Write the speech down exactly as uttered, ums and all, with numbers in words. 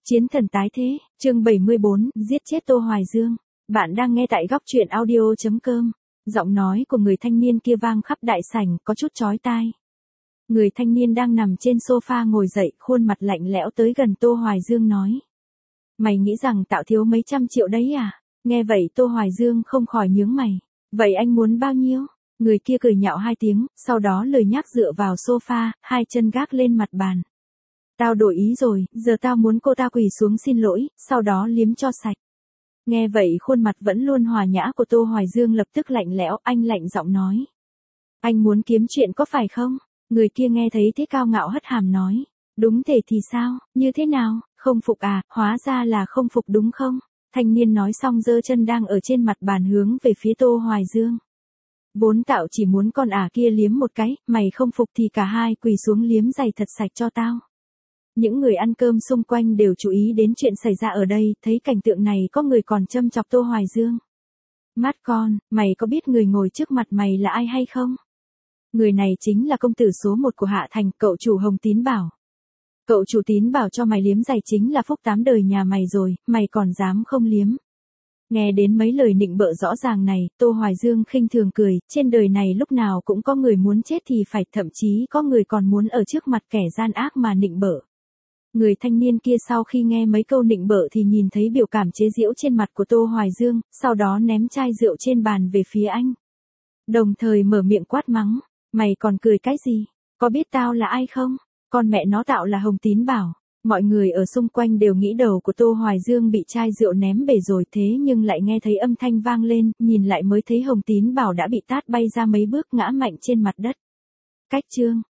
Chiến thần tái thế, chương bảy mươi bốn, giết chết Tô Hoài Dương. Bạn đang nghe tại góc truyện audio chấm com. Giọng nói của người thanh niên kia vang khắp đại sảnh, có chút chói tai. Người thanh niên đang nằm trên sofa ngồi dậy, khuôn mặt lạnh lẽo tới gần Tô Hoài Dương nói. Mày nghĩ rằng tạo thiếu mấy trăm triệu đấy à? Nghe vậy Tô Hoài Dương không khỏi nhướng mày. Vậy anh muốn bao nhiêu? Người kia cười nhạo hai tiếng, sau đó lười nhác dựa vào sofa, hai chân gác lên mặt bàn. Tao đổi ý rồi, giờ tao muốn cô ta quỳ xuống xin lỗi, sau đó liếm cho sạch. Nghe vậy khuôn mặt vẫn luôn hòa nhã của Tô Hoài Dương lập tức lạnh lẽo, anh lạnh giọng nói. Anh muốn kiếm chuyện có phải không? Người kia nghe thấy thế cao ngạo hất hàm nói. Đúng thế thì sao, như thế nào, không phục à, hóa ra là không phục đúng không? Thanh niên nói xong giơ chân đang ở trên mặt bàn hướng về phía Tô Hoài Dương. Vốn tạo chỉ muốn con ả kia liếm một cái, mày không phục thì cả hai quỳ xuống liếm giày thật sạch cho tao. Những người ăn cơm xung quanh đều chú ý đến chuyện xảy ra ở đây, thấy cảnh tượng này có người còn châm chọc Tô Hoài Dương. Mát con, mày có biết người ngồi trước mặt mày là ai hay không? Người này chính là công tử số một của Hạ Thành, cậu chủ Hồng Tín Bảo. Cậu chủ Tín Bảo cho mày liếm giày chính là phúc tám đời nhà mày rồi, mày còn dám không liếm. Nghe đến mấy lời nịnh bợ rõ ràng này, Tô Hoài Dương khinh thường cười, trên đời này lúc nào cũng có người muốn chết thì phải, thậm chí có người còn muốn ở trước mặt kẻ gian ác mà nịnh bợ. Người thanh niên kia sau khi nghe mấy câu nịnh bợ thì nhìn thấy biểu cảm chế giễu trên mặt của Tô Hoài Dương, sau đó ném chai rượu trên bàn về phía anh. Đồng thời mở miệng quát mắng, mày còn cười cái gì? Có biết tao là ai không? Con mẹ nó tạo là Hồng Tín Bảo. Mọi người ở xung quanh đều nghĩ đầu của Tô Hoài Dương bị chai rượu ném bể rồi, thế nhưng lại nghe thấy âm thanh vang lên, nhìn lại mới thấy Hồng Tín Bảo đã bị tát bay ra mấy bước ngã mạnh trên mặt đất. Cách chương